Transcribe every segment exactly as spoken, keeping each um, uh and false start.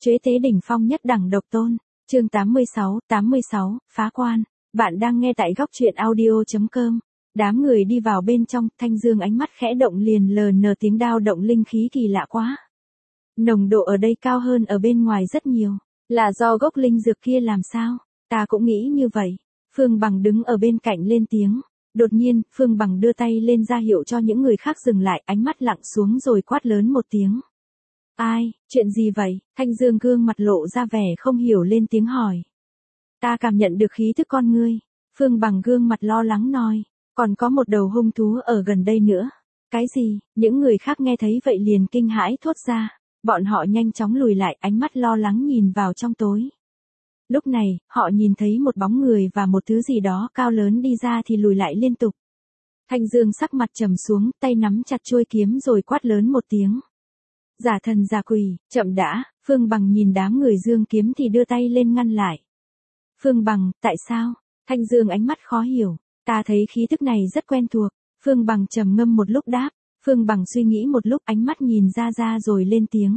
Chế tế đỉnh phong nhất đẳng độc tôn. Chương tám mươi sáu, tám mươi sáu, phá quan. Bạn đang nghe tại góc truyện audio chấm com. Đám người đi vào bên trong, Thanh Dương ánh mắt khẽ động liền lờ nờ tiếng đao động linh khí kỳ lạ quá. Nồng độ ở đây cao hơn ở bên ngoài rất nhiều. Là do gốc linh dược kia làm sao? Ta cũng nghĩ như vậy. Phương Bằng đứng ở bên cạnh lên tiếng. Đột nhiên, Phương Bằng đưa tay lên ra hiệu cho những người khác dừng lại, ánh mắt lặng xuống rồi quát lớn một tiếng. Ai, chuyện gì vậy? Thanh Dương gương mặt lộ ra vẻ không hiểu lên tiếng hỏi. Ta cảm nhận được khí thức con ngươi. Phương Bằng gương mặt lo lắng nói. Còn có một đầu hung thú ở gần đây nữa. Cái gì? Những người khác nghe thấy vậy liền kinh hãi thốt ra. Bọn họ nhanh chóng lùi lại, ánh mắt lo lắng nhìn vào trong tối. Lúc này, họ nhìn thấy một bóng người và một thứ gì đó cao lớn đi ra thì lùi lại liên tục. Thanh Dương sắc mặt trầm xuống, tay nắm chặt chuôi kiếm rồi quát lớn một tiếng. Giả thần giả quỷ, chậm đã. Phương Bằng nhìn đám người giương kiếm thì đưa tay lên ngăn lại. Phương Bằng, tại sao? Thanh Dương ánh mắt khó hiểu. Ta thấy khí thức này rất quen thuộc. Phương Bằng trầm ngâm một lúc đáp. Phương Bằng suy nghĩ một lúc, ánh mắt nhìn ra ra rồi lên tiếng.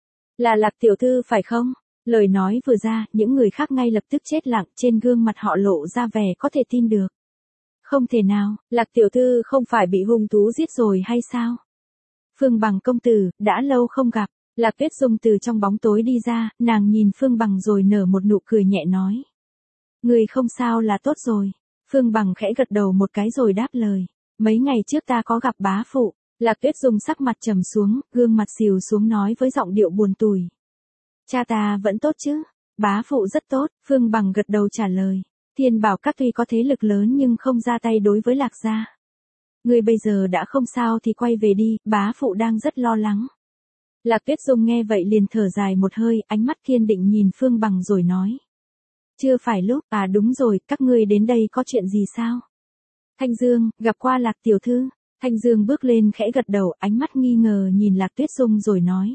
Là Lạc tiểu thư phải không? Lời nói vừa ra, những người khác ngay lập tức chết lặng, trên gương mặt họ lộ ra vẻ có thể tin được. Không thể nào, Lạc tiểu thư không phải bị hung thú giết rồi hay sao? Phương Bằng công tử, đã lâu không gặp. Lạc Tuyết Dung từ trong bóng tối đi ra, nàng nhìn Phương Bằng rồi nở một nụ cười nhẹ nói. Người không sao là tốt rồi. Phương Bằng khẽ gật đầu một cái rồi đáp lời. Mấy ngày trước ta có gặp bá phụ. Lạc Tuyết Dung sắc mặt trầm xuống, gương mặt xìu xuống nói với giọng điệu buồn tủi. Cha ta vẫn tốt chứ? Bá phụ rất tốt. Phương Bằng gật đầu trả lời. Thiên Bảo Các tuy có thế lực lớn nhưng không ra tay đối với Lạc gia. Người bây giờ đã không sao thì quay về đi, bá phụ đang rất lo lắng. Lạc Tuyết Dung nghe vậy liền thở dài một hơi, ánh mắt kiên định nhìn Phương Bằng rồi nói. Chưa phải lúc, à đúng rồi, các ngươi đến đây có chuyện gì sao? Thanh Dương, gặp qua Lạc tiểu thư. Thanh Dương bước lên khẽ gật đầu, ánh mắt nghi ngờ nhìn Lạc Tuyết Dung rồi nói.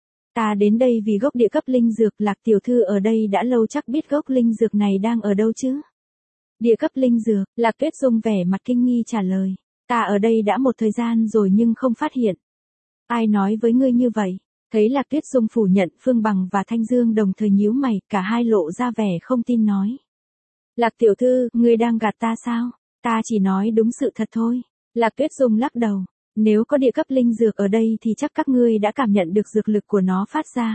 Ta đến đây vì gốc địa cấp linh dược, Lạc tiểu thư ở đây đã lâu chắc biết gốc linh dược này đang ở đâu chứ? Địa cấp linh dược, Lạc Tuyết Dung vẻ mặt kinh nghi trả lời. Ta ở đây đã một thời gian rồi nhưng không phát hiện. Ai nói với ngươi như vậy? Thấy Lạc Tuyết Dung phủ nhận, Phương Bằng và Thanh Dương đồng thời nhíu mày, cả hai lộ ra vẻ không tin nói. Lạc tiểu thư, ngươi đang gạt ta sao? Ta chỉ nói đúng sự thật thôi. Lạc Tuyết Dung lắc đầu. Nếu có địa cấp linh dược ở đây thì chắc các ngươi đã cảm nhận được dược lực của nó phát ra.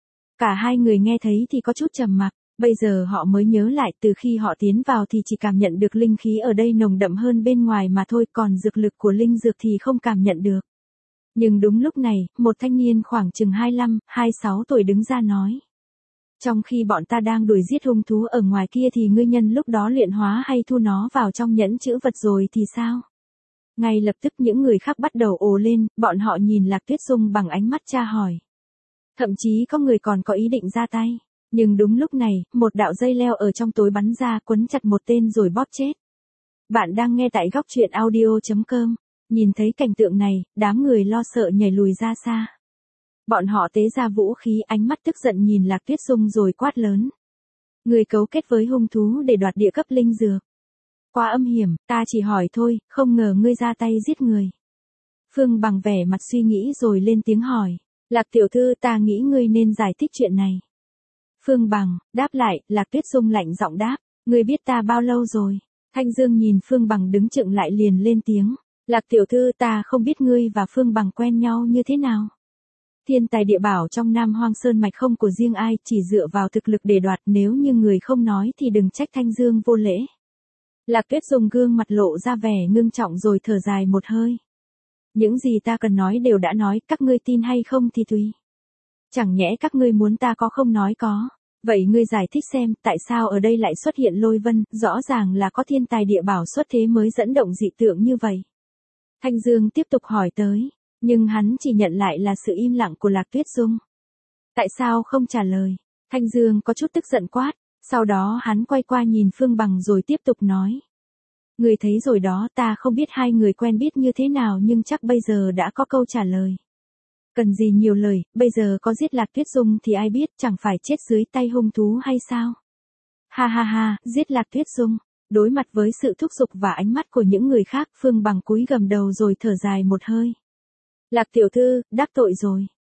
Cả hai người nghe thấy thì có chút trầm mặc. Bây giờ họ mới nhớ lại, từ khi họ tiến vào thì chỉ cảm nhận được linh khí ở đây nồng đậm hơn bên ngoài mà thôi, còn dược lực của linh dược thì không cảm nhận được. Nhưng đúng lúc này, một thanh niên khoảng chừng hai mươi lăm, hai mươi sáu tuổi đứng ra nói. Trong khi bọn ta đang đuổi giết hung thú ở ngoài kia thì ngươi nhân lúc đó luyện hóa hay thu nó vào trong nhẫn chữ vật rồi thì sao? Ngay lập tức những người khác bắt đầu ồ lên, bọn họ nhìn Lạc Tuyết Dung bằng ánh mắt tra hỏi. Thậm chí có người còn có ý định ra tay. Nhưng đúng lúc này, một đạo dây leo ở trong tối bắn ra quấn chặt một tên rồi bóp chết. Bạn đang nghe tại góc truyện audio chấm com. Nhìn thấy cảnh tượng này, đám người lo sợ nhảy lùi ra xa. Bọn họ tế ra vũ khí, ánh mắt tức giận nhìn Lạc Tuyết Dung rồi quát lớn. Người cấu kết với hung thú để đoạt địa cấp linh dược. Quá âm hiểm, ta chỉ hỏi thôi, không ngờ ngươi ra tay giết người. Phương Bằng vẻ mặt suy nghĩ rồi lên tiếng hỏi. Lạc tiểu thư, ta nghĩ ngươi nên giải thích chuyện này. Phương Bằng, đáp lại, Lạc Tuyết Dung lạnh giọng đáp. Ngươi biết ta bao lâu rồi? Thanh Dương nhìn Phương Bằng đứng chựng lại liền lên tiếng. Lạc tiểu thư, ta không biết ngươi và Phương Bằng quen nhau như thế nào. Thiên tài địa bảo trong Nam Hoang Sơn mạch không của riêng ai, chỉ dựa vào thực lực để đoạt, nếu như người không nói thì đừng trách Thanh Dương vô lễ. Lạc Tuyết Dung gương mặt lộ ra vẻ ngưng trọng rồi thở dài một hơi. Những gì ta cần nói đều đã nói, các ngươi tin hay không thì tùy. Chẳng nhẽ các ngươi muốn ta có không nói có. Vậy ngươi giải thích xem, tại sao ở đây lại xuất hiện lôi vân, rõ ràng là có thiên tài địa bảo xuất thế mới dẫn động dị tượng như vậy. Thanh Dương tiếp tục hỏi tới, nhưng hắn chỉ nhận lại là sự im lặng của Lạc Tuyết Dung. Tại sao không trả lời? Thanh Dương có chút tức giận quát, sau đó hắn quay qua nhìn Phương Bằng rồi tiếp tục nói. Người thấy rồi đó, ta không biết hai người quen biết như thế nào nhưng chắc bây giờ đã có câu trả lời. Cần gì nhiều lời, bây giờ có giết Lạc Tuyết Dung thì ai biết, chẳng phải chết dưới tay hung thú hay sao? Ha ha ha, giết Lạc Tuyết Dung. Đối mặt với sự thúc giục và ánh mắt của những người khác, Phương Bằng cúi gầm đầu rồi thở dài một hơi. Lạc tiểu thư, đắc tội rồi.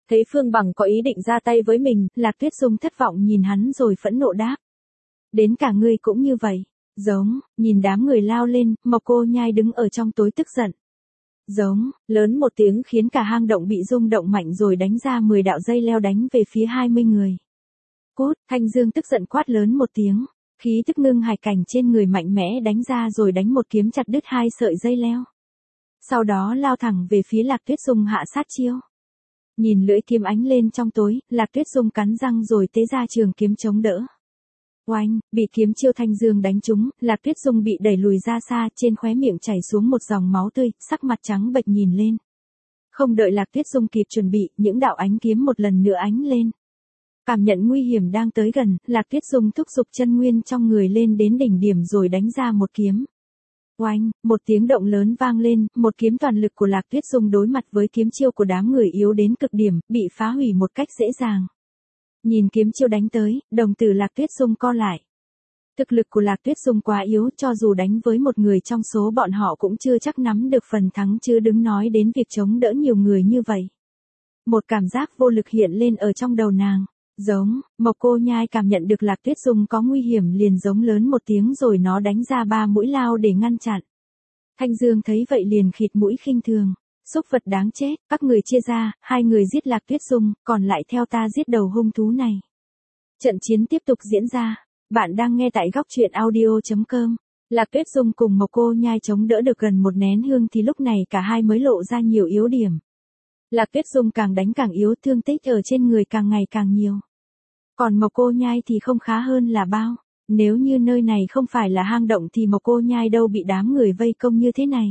Thấy Phương Bằng có ý định ra tay với mình, Lạc Tuyết Dung thất vọng nhìn hắn rồi phẫn nộ đáp. Đến cả ngươi cũng như vậy. Giống, nhìn đám người lao lên, Mộc Cô Nhai đứng ở trong tối tức giận. Giống, lớn một tiếng khiến cả hang động bị rung động mạnh rồi đánh ra mười đạo dây leo đánh về phía hai mươi người. Cút, Thanh Dương tức giận quát lớn một tiếng, khí tức ngưng hải cảnh trên người mạnh mẽ đánh ra rồi đánh một kiếm chặt đứt hai sợi dây leo. Sau đó lao thẳng về phía Lạc Tuyết Dung hạ sát chiêu. Nhìn lưỡi kiếm ánh lên trong tối, Lạc Tuyết Dung cắn răng rồi tế ra trường kiếm chống đỡ. Oanh, bị kiếm chiêu Thanh Dương đánh trúng, Lạc Tuyết Dung bị đẩy lùi ra xa, trên khóe miệng chảy xuống một dòng máu tươi, sắc mặt trắng bệch nhìn lên. Không đợi Lạc Tuyết Dung kịp chuẩn bị, những đạo ánh kiếm một lần nữa ánh lên. Cảm nhận nguy hiểm đang tới gần, Lạc Tuyết Dung thúc giục chân nguyên trong người lên đến đỉnh điểm rồi đánh ra một kiếm. Oanh, một tiếng động lớn vang lên, một kiếm toàn lực của Lạc Tuyết Dung đối mặt với kiếm chiêu của đám người yếu đến cực điểm, bị phá hủy một cách dễ dàng. Nhìn kiếm chiêu đánh tới, đồng tử Lạc Tuyết Dung co lại. Thực lực của Lạc Tuyết Dung quá yếu, cho dù đánh với một người trong số bọn họ cũng chưa chắc nắm được phần thắng, chứ đừng nói đến việc chống đỡ nhiều người như vậy. Một cảm giác vô lực hiện lên ở trong đầu nàng. Giống, Mộc Cô Nhai cảm nhận được Lạc Tuyết Dung có nguy hiểm liền giống lớn một tiếng rồi nó đánh ra ba mũi lao để ngăn chặn. Thanh Dương thấy vậy liền khịt mũi khinh thường. Xúc vật đáng chết, các người chia ra, hai người giết Lạc Tuyết Dung, còn lại theo ta giết đầu hung thú này. Trận chiến tiếp tục diễn ra. Bạn đang nghe tại góc truyện audio chấm com. Lạc Tuyết Dung cùng Mộc Cô Nhai chống đỡ được gần một nén hương thì lúc này cả hai mới lộ ra nhiều yếu điểm. Lạc Tuyết Dung càng đánh càng yếu, thương tích ở trên người càng ngày càng nhiều. Còn Mộc Cô Nhai thì không khá hơn là bao. Nếu như nơi này không phải là hang động thì Mộc Cô Nhai đâu bị đám người vây công như thế này.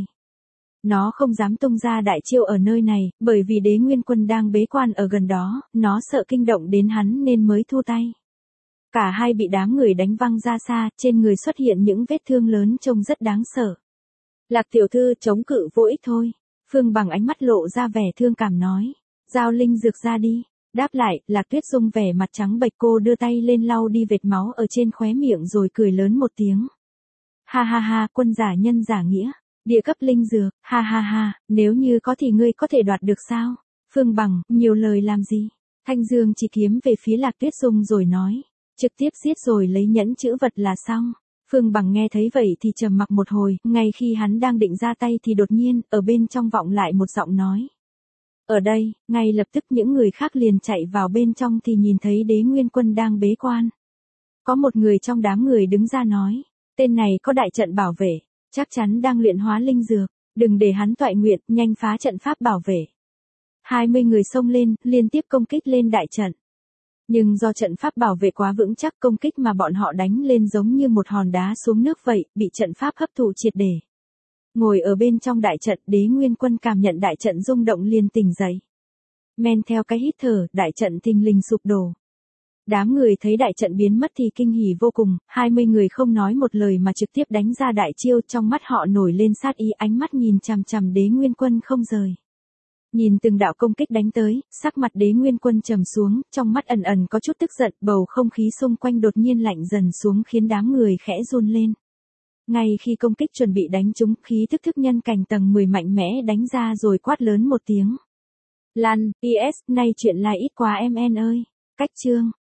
Nó không dám tung ra đại chiêu ở nơi này, bởi vì Đế Nguyên Quân đang bế quan ở gần đó, nó sợ kinh động đến hắn nên mới thu tay. Cả hai bị đám người đánh văng ra xa, trên người xuất hiện những vết thương lớn trông rất đáng sợ. Lạc tiểu thư chống cự vô ích thôi. Phương Bằng ánh mắt lộ ra vẻ thương cảm nói. Giao linh dược ra đi. Đáp lại, Lạc Tuyết Dung vẻ mặt trắng bệch, cô đưa tay lên lau đi vệt máu ở trên khóe miệng rồi cười lớn một tiếng. Ha ha ha, quân giả nhân giả nghĩa. Địa cấp linh dược, ha ha ha, nếu như có thì ngươi có thể đoạt được sao? Phương Bằng, nhiều lời làm gì? Thanh Dương chỉ kiếm về phía Lạc Tuyết Dung rồi nói. Trực tiếp giết rồi lấy nhẫn chữ vật là xong. Phương Bằng nghe thấy vậy thì trầm mặc một hồi, ngay khi hắn đang định ra tay thì đột nhiên, ở bên trong vọng lại một giọng nói. Ở đây, ngay lập tức những người khác liền chạy vào bên trong thì nhìn thấy Đế Nguyên Quân đang bế quan. Có một người trong đám người đứng ra nói, tên này có đại trận bảo vệ, chắc chắn đang luyện hóa linh dược, đừng để hắn toại nguyện, nhanh phá trận pháp bảo vệ. hai mươi người xông lên, liên tiếp công kích lên đại trận. Nhưng do trận pháp bảo vệ quá vững chắc, công kích mà bọn họ đánh lên giống như một hòn đá xuống nước vậy, bị trận pháp hấp thụ triệt để. Ngồi ở bên trong đại trận, Đế Nguyên Quân cảm nhận đại trận rung động liền tỉnh dậy. Men theo cái hít thở, đại trận thình lình sụp đổ. Đám người thấy đại trận biến mất thì kinh hỉ vô cùng, hai mươi người không nói một lời mà trực tiếp đánh ra đại chiêu, trong mắt họ nổi lên sát ý, ánh mắt nhìn chằm chằm Đế Nguyên Quân không rời. Nhìn từng đạo công kích đánh tới, sắc mặt Đế Nguyên Quân trầm xuống, trong mắt ẩn ẩn có chút tức giận, bầu không khí xung quanh đột nhiên lạnh dần xuống khiến đám người khẽ run lên. Ngay khi công kích chuẩn bị đánh trúng, khí thức thức nhân cảnh tầng mười mạnh mẽ đánh ra rồi quát lớn một tiếng. Lan, pê ét, nay chuyện lại ít quá em en ơi. Cách chương,